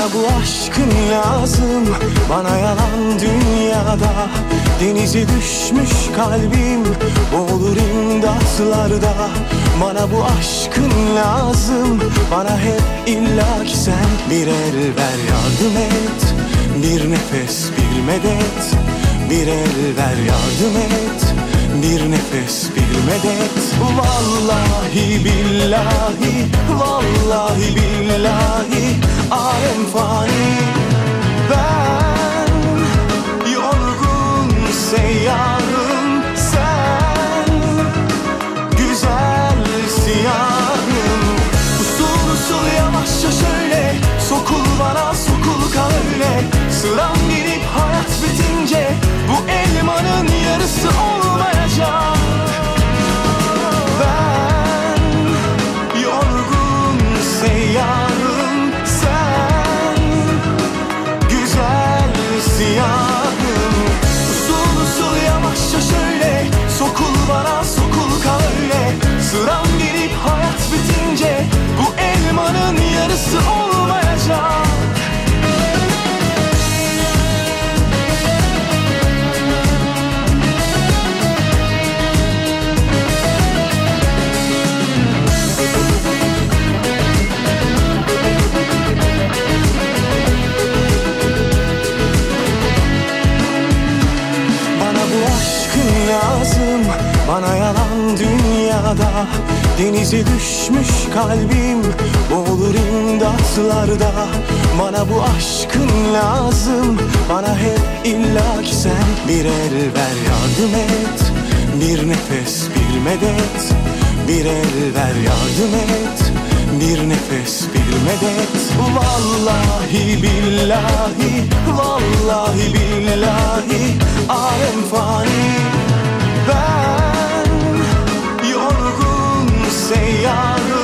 Bana bu aşkın lazım, bana yalan dünyada. Denize düşmüş kalbim, boğulur imdatlarda. Bana bu aşkın lazım, bana hep illaki sen. Bir el ver yardım et, bir nefes bir medet. Bir el ver yardım et, bir nefes bir medet. Vallahi billahi, vallahi billahi, alem fani. Ben yorgun seyyarım, sen güzel siyahım. Usul usul yavaşça şöyle, sokul bana sokul kal öyle. Sıram gelip hayat bitince bu elmanın yarısı olmayacak. Ben yorgun seyyarım, sen güzel siyahım. Usul usul yavaşça şöyle, sokul bana sokul kal öyle. Sıram gelip hayat bitince bu elmanın yarısı olmayacak. Lazım bana yalan dünyada. Denize düşmüş kalbim, boğulur imdatlarda. Bana bu aşkın lazım, bana hep illaki sen. Bir el ver yardım et, bir nefes bir medet. Bir el ver yardım et, bir nefes bir medet. Vallahi billahi, vallahi billahi, alem fani. Ben yorgun seyyarım,